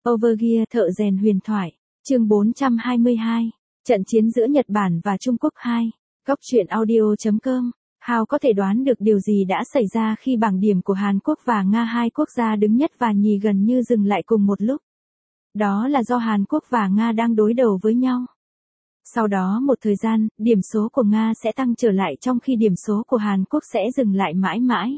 Overgear thợ rèn huyền thoại. Chương 422. Trận chiến giữa Nhật Bản và Trung Quốc 2. Góc truyện audio.com. Hao có thể đoán được điều gì đã xảy ra khi bảng điểm của Hàn Quốc và Nga, hai quốc gia đứng nhất và nhì gần như dừng lại cùng một lúc. Đó là do Hàn Quốc và Nga đang đối đầu với nhau. Sau đó một thời gian, điểm số của Nga sẽ tăng trở lại trong khi điểm số của Hàn Quốc sẽ dừng lại mãi mãi.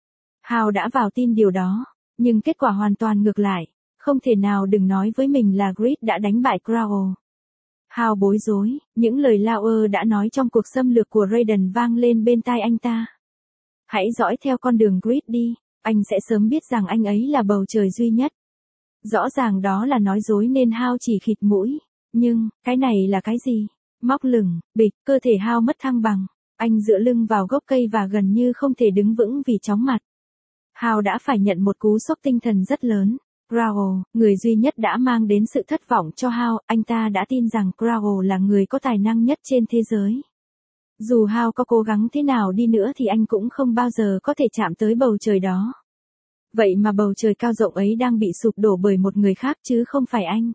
Hao đã vào tin điều đó, nhưng kết quả hoàn toàn ngược lại. Không thể nào đừng nói với mình là Grid đã đánh bại Crow. Hao bối rối, những lời Lauer đã nói trong cuộc xâm lược của Raiden vang lên bên tai anh ta. Hãy dõi theo con đường Grid đi, anh sẽ sớm biết rằng anh ấy là bầu trời duy nhất. Rõ ràng đó là nói dối nên Hao chỉ khịt mũi. Nhưng, cái này là cái gì? Móc lửng, bịch, cơ thể Hao mất thăng bằng. Anh dựa lưng vào gốc cây và gần như không thể đứng vững vì chóng mặt. Hao đã phải nhận một cú sốc tinh thần rất lớn. Crow, người duy nhất đã mang đến sự thất vọng cho Hao, anh ta đã tin rằng Crow là người có tài năng nhất trên thế giới. Dù Hao có cố gắng thế nào đi nữa thì anh cũng không bao giờ có thể chạm tới bầu trời đó. Vậy mà bầu trời cao rộng ấy đang bị sụp đổ bởi một người khác chứ không phải anh.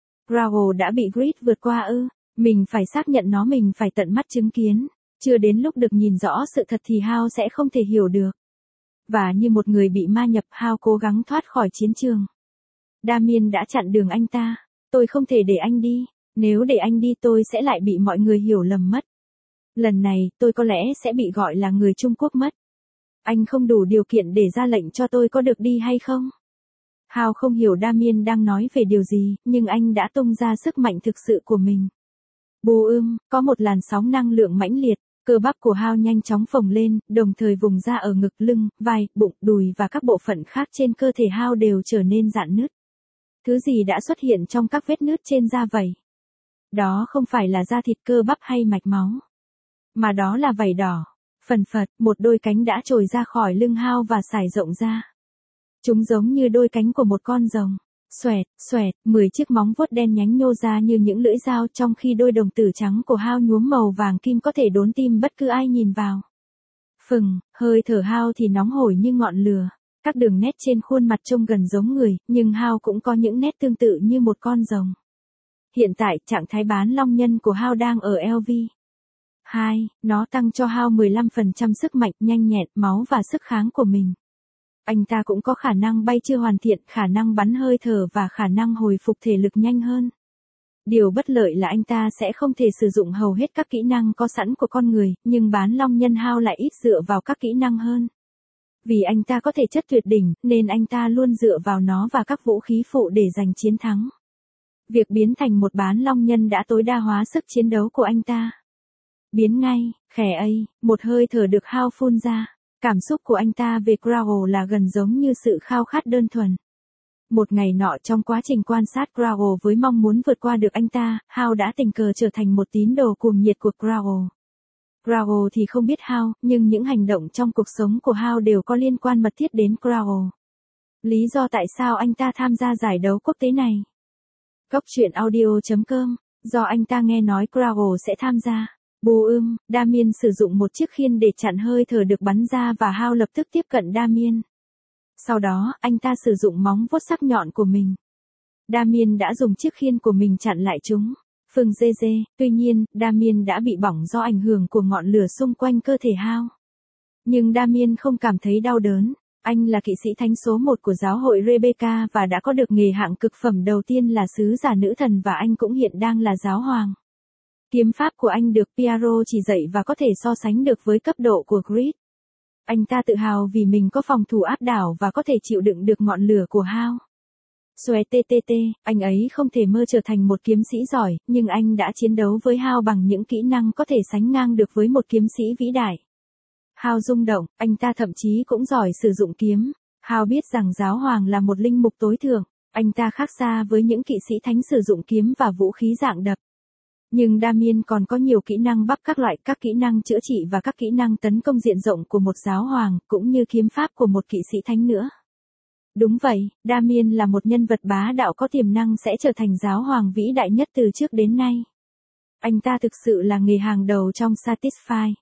Crow đã bị Grid vượt qua ư? Mình phải xác nhận nó, mình phải tận mắt chứng kiến. Chưa đến lúc được nhìn rõ sự thật thì Hao sẽ không thể hiểu được. Và như một người bị ma nhập, Hao cố gắng thoát khỏi chiến trường. Damien đã chặn đường anh ta. Tôi không thể để anh đi. Nếu để anh đi tôi sẽ lại bị mọi người hiểu lầm mất. Lần này, tôi có lẽ sẽ bị gọi là người Trung Quốc mất. Anh không đủ điều kiện để ra lệnh cho tôi có được đi hay không? Hao không hiểu Damien đang nói về điều gì, nhưng anh đã tung ra sức mạnh thực sự của mình. Bù có một làn sóng năng lượng mãnh liệt, cơ bắp của Hao nhanh chóng phồng lên, đồng thời vùng da ở ngực, lưng, vai, bụng, đùi và các bộ phận khác trên cơ thể Hao đều trở nên rạn nứt. Thứ gì đã xuất hiện trong các vết nứt trên da vậy? Đó không phải là da thịt, cơ bắp hay mạch máu, mà đó là vảy đỏ. Phần phật, một đôi cánh đã trồi ra khỏi lưng Hao và sải rộng ra. Chúng giống như đôi cánh của một con rồng. Xoẹt, xoẹt, 10 chiếc móng vuốt đen nhánh nhô ra như những lưỡi dao, trong khi đôi đồng tử trắng của Hao nhuốm màu vàng kim có thể đốn tim bất cứ ai nhìn vào. Phừng, hơi thở Hao thì nóng hổi như ngọn lửa. Các đường nét trên khuôn mặt trông gần giống người, nhưng Hao cũng có những nét tương tự như một con rồng. Hiện tại, trạng thái bán long nhân của Hao đang ở LV 2, nó tăng cho Hao 15% sức mạnh, nhanh nhẹn, máu và sức kháng của mình. Anh ta cũng có khả năng bay chưa hoàn thiện, khả năng bắn hơi thở và khả năng hồi phục thể lực nhanh hơn. Điều bất lợi là anh ta sẽ không thể sử dụng hầu hết các kỹ năng có sẵn của con người, nhưng bán long nhân Hao lại ít dựa vào các kỹ năng hơn. Vì anh ta có thể chất tuyệt đỉnh, nên anh ta luôn dựa vào nó và các vũ khí phụ để giành chiến thắng. Việc biến thành một bán long nhân đã tối đa hóa sức chiến đấu của anh ta. Biến ngay, khè ấy, một hơi thở được Hao phun ra. Cảm xúc của anh ta về Crow là gần giống như sự khao khát đơn thuần. Một ngày nọ trong quá trình quan sát Crow với mong muốn vượt qua được anh ta, Hao đã tình cờ trở thành một tín đồ cuồng nhiệt của Crow. Crow thì không biết Hao, nhưng những hành động trong cuộc sống của Hao đều có liên quan mật thiết đến Crow. Lý do tại sao anh ta tham gia giải đấu quốc tế này? Góc truyện audio.com, do anh ta nghe nói Crow sẽ tham gia. Bù Damien sử dụng một chiếc khiên để chặn hơi thở được bắn ra và Hao lập tức tiếp cận Damien. Sau đó, anh ta sử dụng móng vuốt sắc nhọn của mình. Damien đã dùng chiếc khiên của mình chặn lại chúng. Phừng dê dê, tuy nhiên, Damien đã bị bỏng do ảnh hưởng của ngọn lửa xung quanh cơ thể Hao. Nhưng Damien không cảm thấy đau đớn. Anh là kỵ sĩ thánh số 1 của giáo hội Rebecca và đã có được nghề hạng cực phẩm đầu tiên là sứ giả nữ thần, và anh cũng hiện đang là giáo hoàng. Kiếm pháp của anh được Piero chỉ dạy và có thể so sánh được với cấp độ của Grid. Anh ta tự hào vì mình có phòng thủ áp đảo và có thể chịu đựng được ngọn lửa của Hao. Xoe ttt, anh ấy không thể mơ trở thành một kiếm sĩ giỏi, nhưng anh đã chiến đấu với Hao bằng những kỹ năng có thể sánh ngang được với một kiếm sĩ vĩ đại. Hao rung động, anh ta thậm chí cũng giỏi sử dụng kiếm. Hao biết rằng giáo hoàng là một linh mục tối thượng, anh ta khác xa với những kỵ sĩ thánh sử dụng kiếm và vũ khí dạng đập. Nhưng Damien còn có nhiều kỹ năng bắp các loại, các kỹ năng chữa trị và các kỹ năng tấn công diện rộng của một giáo hoàng, cũng như kiếm pháp của một kỵ sĩ thánh nữa. Đúng vậy, Damien là một nhân vật bá đạo có tiềm năng sẽ trở thành giáo hoàng vĩ đại nhất từ trước đến nay. Anh ta thực sự là nghề hàng đầu trong Satisfy.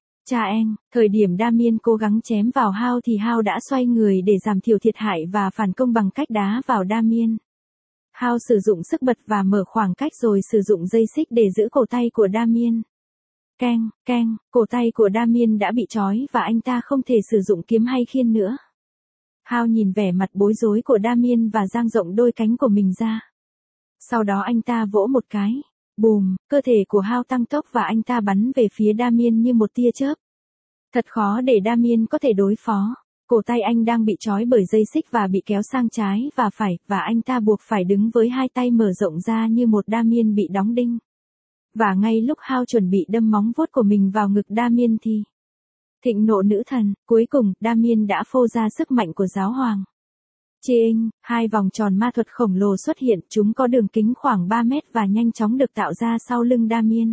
Thời điểm Damien cố gắng chém vào Hao thì Hao đã xoay người để giảm thiểu thiệt hại và phản công bằng cách đá vào Damien. Hao sử dụng sức bật và mở khoảng cách rồi sử dụng dây xích để giữ cổ tay của Damien. Keng, keng, cổ tay của Damien đã bị trói và anh ta không thể sử dụng kiếm hay khiên nữa. Hao nhìn vẻ mặt bối rối của Damien và dang rộng đôi cánh của mình ra. Sau đó anh ta vỗ một cái. Bùm, cơ thể của Hao tăng tốc và anh ta bắn về phía Damien như một tia chớp. Thật khó để Damien có thể đối phó. Cổ tay anh đang bị trói bởi dây xích và bị kéo sang trái và phải, và anh ta buộc phải đứng với hai tay mở rộng ra như một Damien bị đóng đinh. Và ngay lúc Hao chuẩn bị đâm móng vuốt của mình vào ngực Damien thì... Thịnh nộ nữ thần, cuối cùng, Damien đã phô ra sức mạnh của giáo hoàng. Chiêng, hai vòng tròn ma thuật khổng lồ xuất hiện, chúng có đường kính khoảng 3 mét và nhanh chóng được tạo ra sau lưng Damien.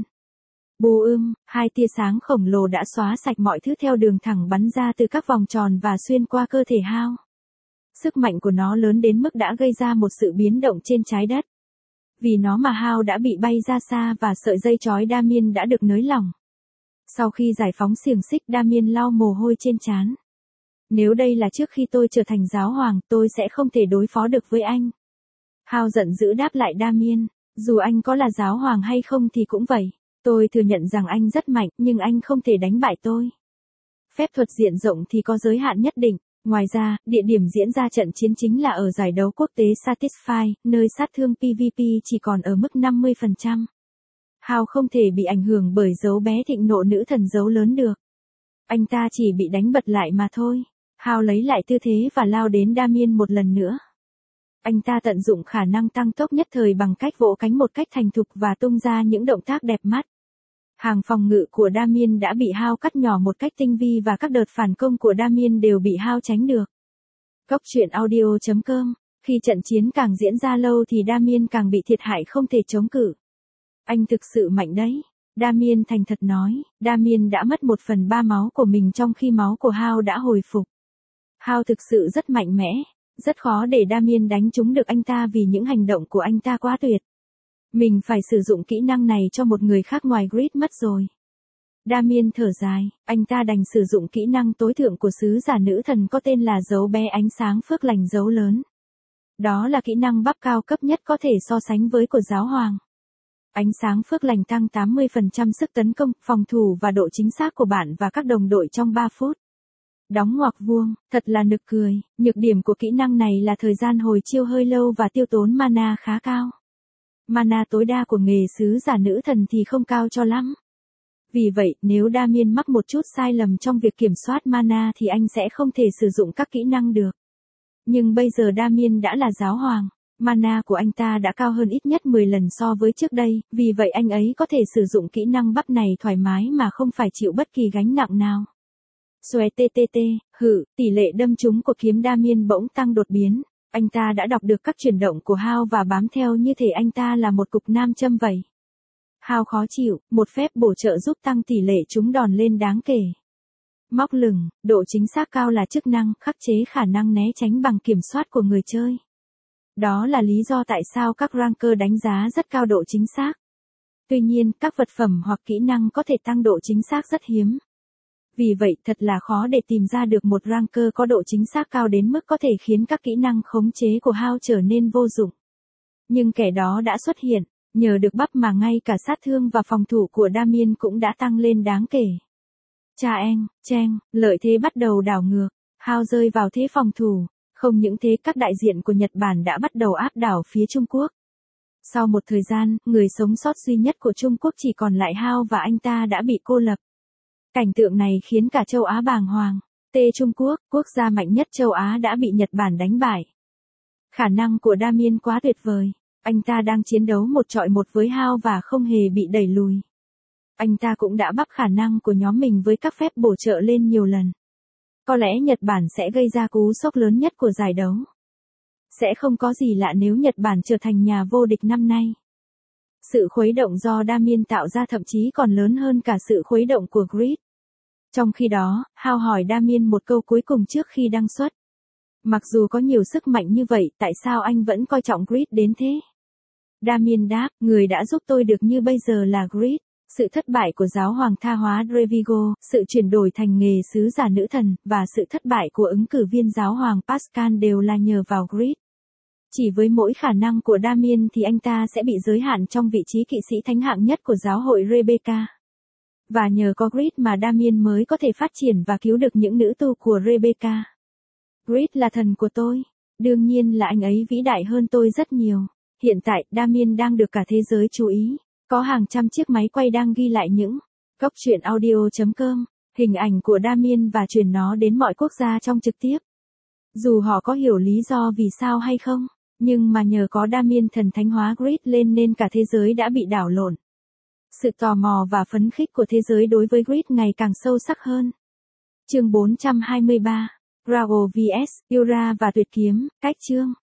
Hai tia sáng khổng lồ đã xóa sạch mọi thứ theo đường thẳng bắn ra từ các vòng tròn và xuyên qua cơ thể Hao. Sức mạnh của nó lớn đến mức đã gây ra một sự biến động trên trái đất. Vì nó mà Hao đã bị bay ra xa và sợi dây trói Damien đã được nới lỏng. Sau khi giải phóng xiềng xích, Damien lau mồ hôi trên trán. Nếu đây là trước khi tôi trở thành giáo hoàng, tôi sẽ không thể đối phó được với anh. Hao giận dữ đáp lại Damien, dù anh có là giáo hoàng hay không thì cũng vậy. Tôi thừa nhận rằng anh rất mạnh, nhưng anh không thể đánh bại tôi. Phép thuật diện rộng thì có giới hạn nhất định. Ngoài ra, địa điểm diễn ra trận chiến chính là ở giải đấu quốc tế Satisfy, nơi sát thương PvP chỉ còn ở mức 50%. Hao không thể bị ảnh hưởng bởi dấu bé thịnh nộ nữ thần dấu lớn được. Anh ta chỉ bị đánh bật lại mà thôi. Hao lấy lại tư thế và lao đến Damien một lần nữa. Anh ta tận dụng khả năng tăng tốc nhất thời bằng cách vỗ cánh một cách thành thục và tung ra những động tác đẹp mắt. Hàng phòng ngự của Damien đã bị Hao cắt nhỏ một cách tinh vi và các đợt phản công của Damien đều bị Hao tránh được. Góc truyện audio.com. Khi trận chiến càng diễn ra lâu thì Damien càng bị thiệt hại không thể chống cự. Anh thực sự mạnh đấy. Damien thành thật nói. Damien đã mất 1/3 máu của mình trong khi máu của Hao đã hồi phục. Hao thực sự rất mạnh mẽ. Rất khó để Damien đánh trúng được anh ta vì những hành động của anh ta quá tuyệt. Mình phải sử dụng kỹ năng này cho một người khác ngoài Grid mất rồi. Damien thở dài, anh ta đành sử dụng kỹ năng tối thượng của sứ giả nữ thần có tên là dấu bé ánh sáng phước lành dấu lớn. Đó là kỹ năng bắp cao cấp nhất có thể so sánh với của giáo hoàng. Ánh sáng phước lành tăng 80% sức tấn công, phòng thủ và độ chính xác của bạn và các đồng đội trong 3 phút. Đóng ngoặc vuông, thật là nực cười, nhược điểm của kỹ năng này là thời gian hồi chiêu hơi lâu và tiêu tốn mana khá cao. Mana tối đa của nghề sứ giả nữ thần thì không cao cho lắm. Vì vậy, nếu Damien mắc một chút sai lầm trong việc kiểm soát mana thì anh sẽ không thể sử dụng các kỹ năng được. Nhưng bây giờ Damien đã là giáo hoàng, mana của anh ta đã cao hơn ít nhất 10 lần so với trước đây, vì vậy anh ấy có thể sử dụng kỹ năng bắp này thoải mái mà không phải chịu bất kỳ gánh nặng nào. Xoè ttt, tỷ lệ đâm trúng của kiếm Damien bỗng tăng đột biến. Anh ta đã đọc được các chuyển động của Hao và bám theo như thể anh ta là một cục nam châm vậy. Hao khó chịu, một phép bổ trợ giúp tăng tỷ lệ trúng đòn lên đáng kể. Móc lửng, độ chính xác cao là chức năng khắc chế khả năng né tránh bằng kiểm soát của người chơi. Đó là lý do tại sao các ranker đánh giá rất cao độ chính xác. Tuy nhiên, các vật phẩm hoặc kỹ năng có thể tăng độ chính xác rất hiếm. Vì vậy, thật là khó để tìm ra được một ranker có độ chính xác cao đến mức có thể khiến các kỹ năng khống chế của Hao trở nên vô dụng. Nhưng kẻ đó đã xuất hiện, nhờ được bắp mà ngay cả sát thương và phòng thủ của Damien cũng đã tăng lên đáng kể. Cheng, lợi thế bắt đầu đảo ngược, Hao rơi vào thế phòng thủ, không những thế các đại diện của Nhật Bản đã bắt đầu áp đảo phía Trung Quốc. Sau một thời gian, người sống sót duy nhất của Trung Quốc chỉ còn lại Hao và anh ta đã bị cô lập. Cảnh tượng này khiến cả châu Á bàng hoàng. Trung Quốc, quốc gia mạnh nhất châu Á đã bị Nhật Bản đánh bại. Khả năng của Damien quá tuyệt vời. Anh ta đang chiến đấu 1-1 với Hao và không hề bị đẩy lùi. Anh ta cũng đã bắp khả năng của nhóm mình với các phép bổ trợ lên nhiều lần. Có lẽ Nhật Bản sẽ gây ra cú sốc lớn nhất của giải đấu. Sẽ không có gì lạ nếu Nhật Bản trở thành nhà vô địch năm nay. Sự khuấy động do Damien tạo ra thậm chí còn lớn hơn cả sự khuấy động của Grid. Trong khi đó, Hao hỏi Damien một câu cuối cùng trước khi đăng xuất. Mặc dù có nhiều sức mạnh như vậy, tại sao anh vẫn coi trọng Grid đến thế? Damien đáp, người đã giúp tôi được như bây giờ là Grid. Sự thất bại của giáo hoàng tha hóa Drevigo, sự chuyển đổi thành nghề sứ giả nữ thần, và sự thất bại của ứng cử viên giáo hoàng Pascal đều là nhờ vào Grid. Chỉ với mỗi khả năng của Damien thì anh ta sẽ bị giới hạn trong vị trí kỵ sĩ thánh hạng nhất của giáo hội Rebecca. Và nhờ có Grid mà Damien mới có thể phát triển và cứu được những nữ tu của Rebecca. Grid là thần của tôi. Đương nhiên là anh ấy vĩ đại hơn tôi rất nhiều. Hiện tại, Damien đang được cả thế giới chú ý. Có hàng trăm chiếc máy quay đang ghi lại những góc truyện audio.com, hình ảnh của Damien và truyền nó đến mọi quốc gia trong trực tiếp. Dù họ có hiểu lý do vì sao hay không, nhưng mà nhờ có Damien thần thánh hóa Grid lên nên cả thế giới đã bị đảo lộn. Sự tò mò và phấn khích của thế giới đối với Grid ngày càng sâu sắc hơn. Chương 423, Grago vs Yura và Tuyệt kiếm, cách chương.